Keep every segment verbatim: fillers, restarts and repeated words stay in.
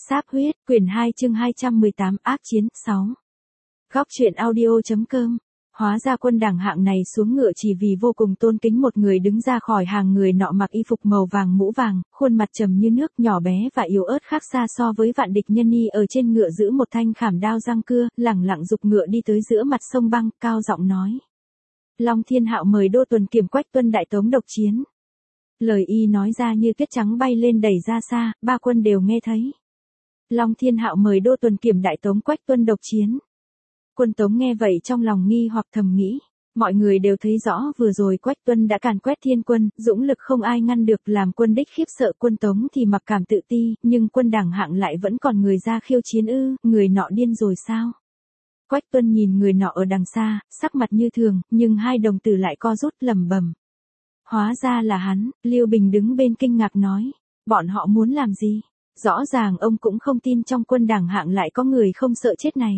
Sáp huyết, quyển hai chương hai trăm mười tám ác chiến, sáu. Góc truyện audio.com. Hóa ra quân đảng hạng này xuống ngựa chỉ vì vô cùng tôn kính một người đứng ra khỏi hàng. Người nọ mặc y phục màu vàng mũ vàng, khuôn mặt trầm như nước, nhỏ bé và yếu ớt khác xa so với vạn địch nhân. Y ở trên ngựa giữ một thanh khảm đao răng cưa, lẳng lặng giục ngựa đi tới giữa mặt sông băng, cao giọng nói: Long Thiên Hạo mời Đô Tuần Kiểm Quách Tuân đại tống độc chiến. Lời y nói ra như tuyết trắng bay lên đẩy ra xa, ba quân đều nghe thấy. Long Thiên Hạo mời Đô Tuần Kiểm đại tống Quách Tuân độc chiến. Quân Tống nghe vậy trong lòng nghi hoặc thầm nghĩ, mọi người đều thấy rõ vừa rồi Quách Tuân đã càn quét thiên quân, dũng lực không ai ngăn được, làm quân đích khiếp sợ. Quân Tống thì mặc cảm tự ti, nhưng quân đảng hạng lại vẫn còn người ra khiêu chiến ư? Người nọ điên rồi sao? Quách Tuân nhìn người nọ ở đằng xa, sắc mặt như thường, nhưng hai đồng tử lại co rút, lẩm bẩm. Hóa ra là hắn. Lưu Bình đứng bên kinh ngạc nói, bọn họ muốn làm gì? Rõ ràng ông cũng không tin trong quân đảng hạng lại có người không sợ chết này.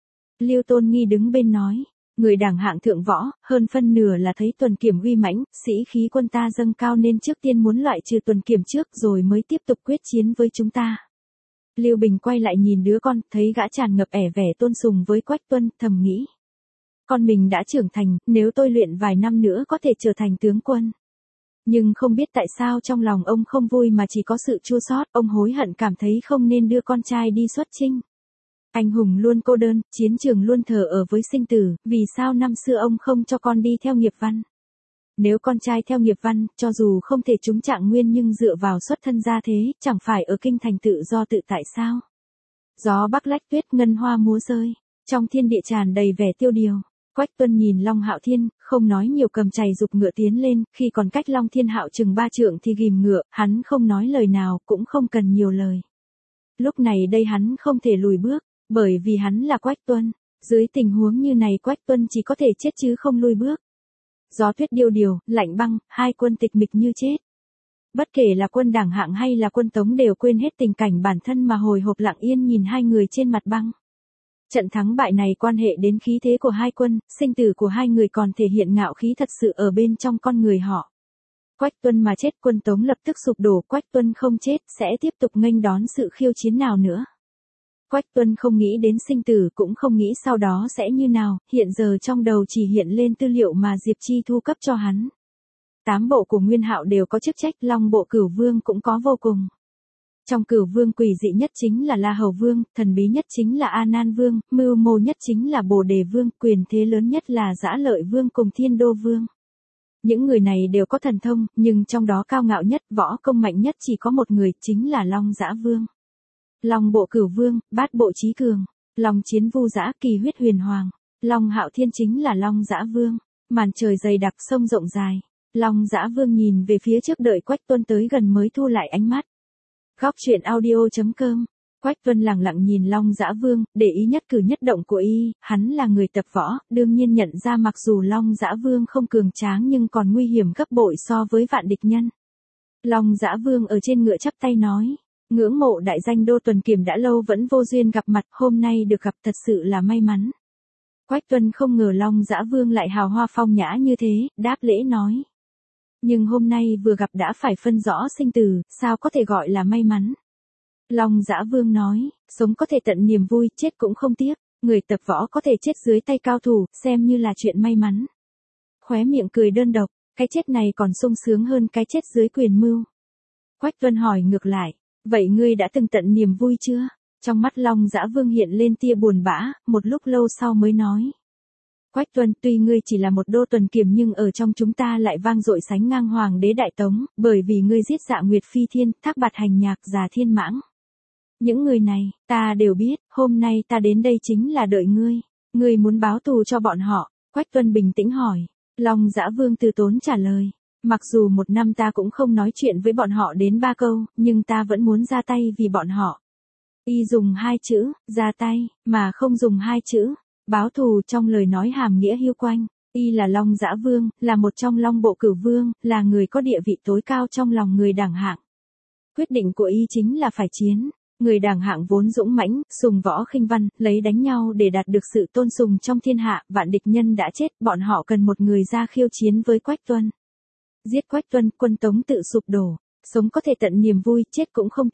Lưu Tôn Nghi đứng bên nói, người đảng hạng thượng võ, hơn phân nửa là thấy Tuần Kiểm uy mãnh, sĩ khí quân ta dâng cao nên trước tiên muốn loại trừ Tuần Kiểm trước rồi mới tiếp tục quyết chiến với chúng ta. Lưu Bình quay lại nhìn đứa con, thấy gã tràn ngập ẻ vẻ tôn sùng với Quách Tuân, thầm nghĩ. Con mình đã trưởng thành, nếu tôi luyện vài năm nữa có thể trở thành tướng quân. Nhưng không biết tại sao trong lòng ông không vui mà chỉ có sự chua xót, ông hối hận cảm thấy không nên đưa con trai đi xuất chinh. Anh hùng luôn cô đơn, chiến trường luôn thờ ở với sinh tử, vì sao năm xưa ông không cho con đi theo nghiệp văn? Nếu con trai theo nghiệp văn, cho dù không thể trúng trạng nguyên nhưng dựa vào xuất thân gia thế, chẳng phải ở kinh thành tự do tự tại sao? Gió bắc lách tuyết, ngân hoa múa rơi, trong thiên địa tràn đầy vẻ tiêu điều. Quách Tuân nhìn Long Hạo Thiên, không nói nhiều, cầm chày giục ngựa tiến lên, khi còn cách Long Thiên Hạo chừng ba trượng thì ghim ngựa, hắn không nói lời nào, cũng không cần nhiều lời. Lúc này đây hắn không thể lùi bước, bởi vì hắn là Quách Tuân. Dưới tình huống như này Quách Tuân chỉ có thể chết chứ không lùi bước. Gió tuyết điêu điều, lạnh băng, hai quân tịch mịch như chết. Bất kể là quân đảng hạng hay là quân Tống đều quên hết tình cảnh bản thân mà hồi hộp lặng yên nhìn hai người trên mặt băng. Trận thắng bại này quan hệ đến khí thế của hai quân, sinh tử của hai người còn thể hiện ngạo khí thật sự ở bên trong con người họ. Quách Tuân mà chết, quân Tống lập tức sụp đổ. Quách Tuân không chết, sẽ tiếp tục nghênh đón sự khiêu chiến nào nữa. Quách Tuân không nghĩ đến sinh tử, cũng không nghĩ sau đó sẽ như nào, hiện giờ trong đầu chỉ hiện lên tư liệu mà Diệp Chi thu cấp cho hắn. Tám bộ của Nguyên Hạo đều có chức trách, Long bộ Cửu Vương cũng có vô cùng. Trong Cửu Vương quỷ dị nhất chính là La Hầu Vương, thần bí nhất chính là A Nan Vương, mưu mô nhất chính là Bồ Đề Vương, quyền thế lớn nhất là Dã Lợi Vương cùng Thiên Đô Vương. Những người này đều có thần thông, nhưng trong đó cao ngạo nhất, võ công mạnh nhất chỉ có một người, chính là Long Dã Vương. Long bộ Cửu Vương, bát bộ Chí Cường, Long chiến Vu Dã, kỳ huyết huyền hoàng. Long Hạo Thiên chính là Long Dã Vương. Màn trời dày đặc, sông rộng dài. Long Dã Vương nhìn về phía trước đợi Quách Tuân tới gần mới thu lại ánh mắt. Góc truyện audio.com. Quách Tuân lặng lặng nhìn Long Dã Vương, để ý nhất cử nhất động của y. Hắn là người tập võ, đương nhiên nhận ra mặc dù Long Dã Vương không cường tráng nhưng còn nguy hiểm gấp bội so với vạn địch nhân. Long Dã Vương ở trên ngựa chắp tay nói, ngưỡng mộ đại danh Đô Tuần Kiểm, đã lâu vẫn vô duyên gặp mặt, hôm nay được gặp thật sự là may mắn. Quách Tuân không ngờ Long Dã Vương lại hào hoa phong nhã như thế, đáp lễ nói. Nhưng hôm nay vừa gặp đã phải phân rõ sinh tử, sao có thể gọi là may mắn. Long Dã Vương nói, sống có thể tận niềm vui, chết cũng không tiếc, người tập võ có thể chết dưới tay cao thủ, xem như là chuyện may mắn. Khóe miệng cười đơn độc, cái chết này còn sung sướng hơn cái chết dưới quyền mưu. Quách Tuân hỏi ngược lại, vậy ngươi đã từng tận niềm vui chưa? Trong mắt Long Dã Vương hiện lên tia buồn bã, một lúc lâu sau mới nói. Quách Tuân, tuy ngươi chỉ là một Đô Tuần Kiểm nhưng ở trong chúng ta lại vang dội sánh ngang Hoàng đế Đại Tống, bởi vì ngươi giết Dạ Nguyệt Phi Thiên, Thác Bạt Hành Nhạc, Già Thiên Mãng. Những người này, ta đều biết, hôm nay ta đến đây chính là đợi ngươi. Ngươi muốn báo thù cho bọn họ. Quách Tuân bình tĩnh hỏi. Long Dã Vương từ tốn trả lời. Mặc dù một năm ta cũng không nói chuyện với bọn họ đến ba câu, nhưng ta vẫn muốn ra tay vì bọn họ. Y dùng hai chữ, ra tay, mà không dùng hai chữ, báo thù trong lời nói hàm nghĩa hiu quanh. Y là Long Dã Vương, là một trong Long bộ Cửu Vương, là người có địa vị tối cao trong lòng người đảng hạng. Quyết định của Y chính là phải chiến. Người đảng hạng vốn dũng mãnh, sùng võ khinh văn, lấy đánh nhau để đạt được sự tôn sùng trong thiên hạ, vạn địch nhân đã chết, bọn họ cần một người ra khiêu chiến với Quách Tuân. Giết Quách Tuân, quân Tống tự sụp đổ, sống có thể tận niềm vui, chết cũng không tiếc.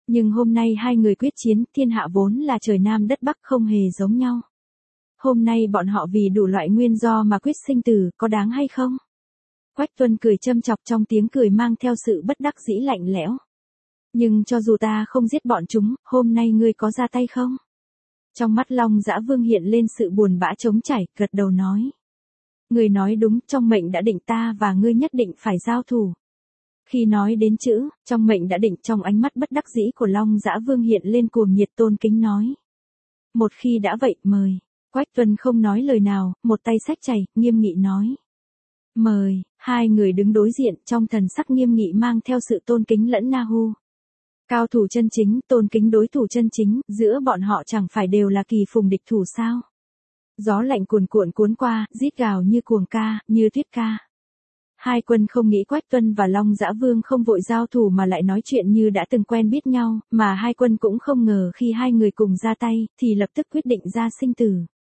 Nhưng hôm nay hai người quyết chiến, thiên hạ vốn là trời Nam đất Bắc không hề giống nhau. Hôm nay bọn họ vì đủ loại nguyên do mà quyết sinh tử, có đáng hay không? Quách Tuân cười châm chọc, trong tiếng cười mang theo sự bất đắc dĩ lạnh lẽo. Nhưng cho dù ta không giết bọn chúng, hôm nay ngươi có ra tay không? Trong mắt Long Dã Vương hiện lên sự buồn bã trống trải, gật đầu nói. Ngươi nói đúng, trong mệnh đã định ta và ngươi nhất định phải giao thủ. Khi nói đến chữ, trong mệnh đã định, trong ánh mắt bất đắc dĩ của Long Dã Vương hiện lên cuồng nhiệt, tôn kính nói. Một khi đã vậy, mời. Quách Tuân không nói lời nào, một tay xách chày, nghiêm nghị nói. Mời. Hai người đứng đối diện, trong thần sắc nghiêm nghị mang theo sự tôn kính lẫn na hu. Cao thủ chân chính, tôn kính đối thủ chân chính, giữa bọn họ chẳng phải đều là kỳ phùng địch thủ sao? Gió lạnh cuồn cuộn cuốn qua, rít gào như cuồng ca, như tuyết ca. Hai quân không nghĩ Quách Tuân và Long Dã Vương không vội giao thủ mà lại nói chuyện như đã từng quen biết nhau, mà hai quân cũng không ngờ khi hai người cùng ra tay, thì lập tức quyết định ra sinh tử.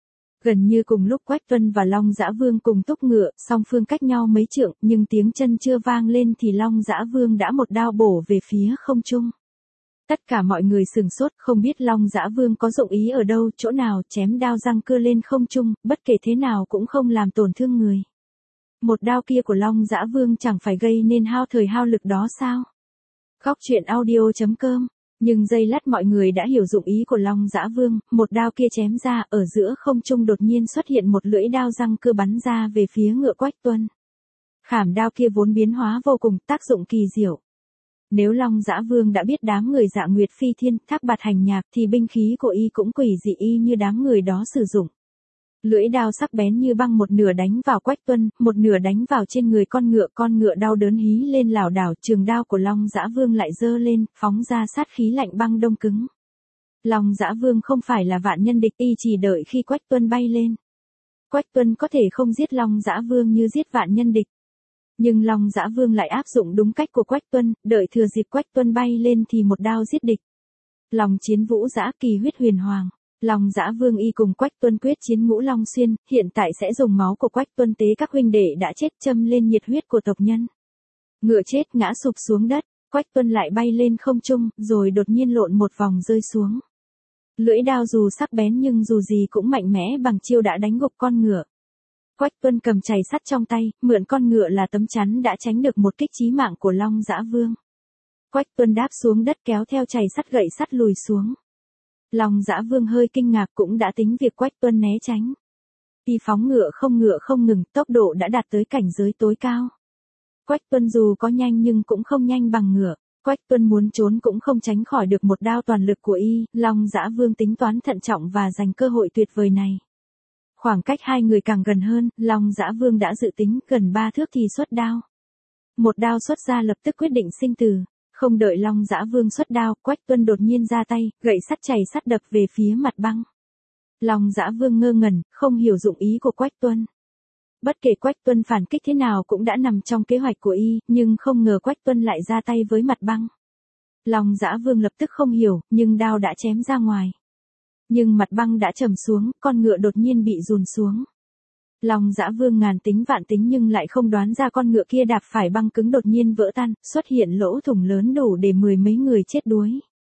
Gần như cùng lúc Quách Tuân và Long Dã Vương cùng túc ngựa, song phương cách nhau mấy trượng, nhưng tiếng chân chưa vang lên thì Long Dã Vương đã một đao bổ về phía không trung. Tất cả mọi người sừng sốt, không biết Long Dã Vương có dụng ý ở đâu, chỗ nào, chém đao răng cưa lên không trung, bất kể thế nào cũng không làm tổn thương người. Một đao kia của Long Dã Vương chẳng phải gây nên hao thời hao lực đó sao? Góc truyện audio chấm com. Nhưng giây lát mọi người đã hiểu dụng ý của Long Dã Vương, một đao kia chém ra, ở giữa không trung đột nhiên xuất hiện một lưỡi đao răng cưa bắn ra về phía ngựa Quách Tuân. Khảm đao kia vốn biến hóa vô cùng, tác dụng kỳ diệu. Nếu Long Dã Vương đã biết đám người Dạ Nguyệt Phi Thiên, Thác Bạt Hành Nhạc thì binh khí của y cũng quỷ dị y như đám người đó sử dụng. Lưỡi đao sắc bén như băng, một nửa đánh vào Quách Tuân, một nửa đánh vào trên người con ngựa, con ngựa đau đớn hí lên lảo đảo, trường đao của Long Dã Vương lại giơ lên, phóng ra sát khí lạnh băng đông cứng. Long Dã Vương không phải là vạn nhân địch, y chỉ đợi khi Quách Tuân bay lên. Quách Tuân có thể không giết Long Dã Vương như giết vạn nhân địch. Nhưng Long Dã Vương lại áp dụng đúng cách của Quách Tuân, đợi thừa dịp Quách Tuân bay lên thì một đao giết địch. Lòng chiến vũ dã, kỳ huyết huyền hoàng. Long Dã Vương y cùng Quách Tuân quyết chiến Ngũ Long Xuyên, hiện tại sẽ dùng máu của Quách Tuân tế các huynh đệ đã chết châm lên nhiệt huyết của tộc nhân. Ngựa chết ngã sụp xuống đất, Quách Tuân lại bay lên không trung, rồi đột nhiên lộn một vòng rơi xuống. Lưỡi đao dù sắc bén nhưng dù gì cũng mạnh mẽ bằng chiêu đã đánh gục con ngựa. Quách Tuân cầm chày sắt trong tay, mượn con ngựa là tấm chắn đã tránh được một kích chí mạng của Long Dã Vương. Quách Tuân đáp xuống đất kéo theo chày sắt gậy sắt lùi xuống. Long Dã Vương hơi kinh ngạc, cũng đã tính việc Quách Tuân né tránh. Y phóng ngựa không ngựa không ngừng, tốc độ đã đạt tới cảnh giới tối cao. Quách Tuân dù có nhanh nhưng cũng không nhanh bằng ngựa. Quách Tuân muốn trốn cũng không tránh khỏi được một đao toàn lực của y. Long Dã Vương tính toán thận trọng và giành cơ hội tuyệt vời này. Khoảng cách hai người càng gần hơn, Long Dã Vương đã dự tính gần ba thước thì xuất đao. Một đao xuất ra lập tức quyết định sinh tử. Không đợi Long Dã Vương xuất đao, Quách Tuân đột nhiên ra tay, gậy sắt chày sắt đập về phía mặt băng. Long Dã Vương ngơ ngẩn, không hiểu dụng ý của Quách Tuân. Bất kể Quách Tuân phản kích thế nào cũng đã nằm trong kế hoạch của y, nhưng không ngờ Quách Tuân lại ra tay với mặt băng. Long Dã Vương lập tức không hiểu, nhưng đao đã chém ra ngoài. Nhưng mặt băng đã trầm xuống, con ngựa đột nhiên bị dùn xuống. Long Dã Vương ngàn tính vạn tính nhưng lại không đoán ra con ngựa kia đạp phải băng cứng đột nhiên vỡ tan, xuất hiện lỗ thủng lớn đủ để mười mấy người chết đuối.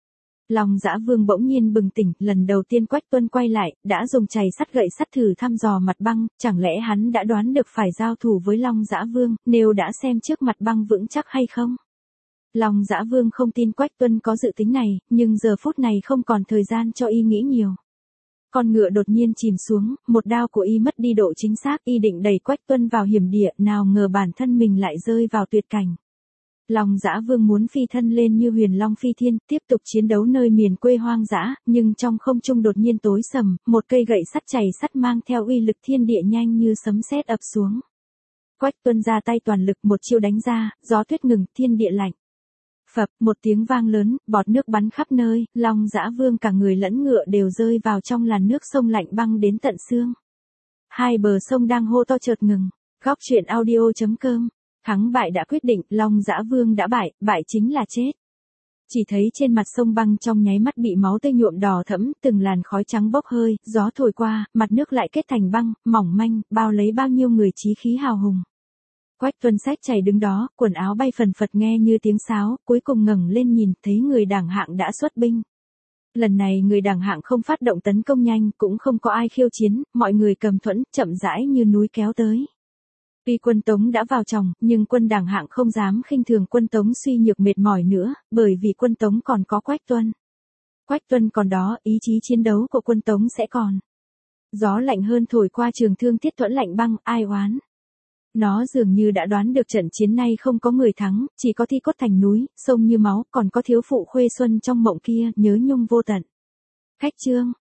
Long Dã Vương bỗng nhiên bừng tỉnh, lần đầu tiên Quách Tuân quay lại, đã dùng chày sắt gậy sắt thử thăm dò mặt băng, chẳng lẽ hắn đã đoán được phải giao thủ với Long Dã Vương, nếu đã xem trước mặt băng vững chắc hay không? Long Dã Vương không tin Quách Tuân có dự tính này, nhưng giờ phút này không còn thời gian cho y nghĩ nhiều. Con ngựa đột nhiên chìm xuống, một đao của y mất đi độ chính xác, y định đẩy Quách Tuân vào hiểm địa, nào ngờ bản thân mình lại rơi vào tuyệt cảnh. Long Dã Vương muốn phi thân lên như huyền long phi thiên, tiếp tục chiến đấu nơi miền quê hoang dã, nhưng trong không trung đột nhiên tối sầm, một cây gậy sắt chày sắt mang theo uy lực thiên địa nhanh như sấm sét ập xuống. Quách Tuân ra tay toàn lực, một chiêu đánh ra, gió tuyết ngừng, thiên địa lạnh. Phập, một tiếng vang lớn, bọt nước bắn khắp nơi, Long Dã Vương cả người lẫn ngựa đều rơi vào trong làn nước sông lạnh băng đến tận xương. Hai bờ sông đang hô to chợt ngừng. Góc truyện audio chấm com. Thắng bại đã quyết định, Long Dã Vương đã bại, bại chính là chết. Chỉ thấy trên mặt sông băng trong nháy mắt bị máu tươi nhuộm đỏ thẫm, từng làn khói trắng bốc hơi, gió thổi qua, mặt nước lại kết thành băng, mỏng manh, bao lấy bao nhiêu người chí khí hào hùng. Quách Tuân xách chày đứng đó, quần áo bay phần phật nghe như tiếng sáo, cuối cùng ngẩng lên nhìn, thấy người đảng hạng đã xuất binh. Lần này người đảng hạng không phát động tấn công nhanh, cũng không có ai khiêu chiến, mọi người cầm thuẫn, chậm rãi như núi kéo tới. Tuy quân Tống đã vào chòng, nhưng quân đảng hạng không dám khinh thường quân Tống suy nhược mệt mỏi nữa, bởi vì quân Tống còn có Quách Tuân. Quách Tuân còn đó, ý chí chiến đấu của quân Tống sẽ còn. Gió lạnh hơn thổi qua trường thương Tiết Thuẫn lạnh băng, ai oán. Nó dường như đã đoán được trận chiến này không có người thắng, chỉ có thi cốt thành núi, sông như máu, còn có thiếu phụ Khuê Xuân trong mộng kia, nhớ nhung vô tận. Khách chương.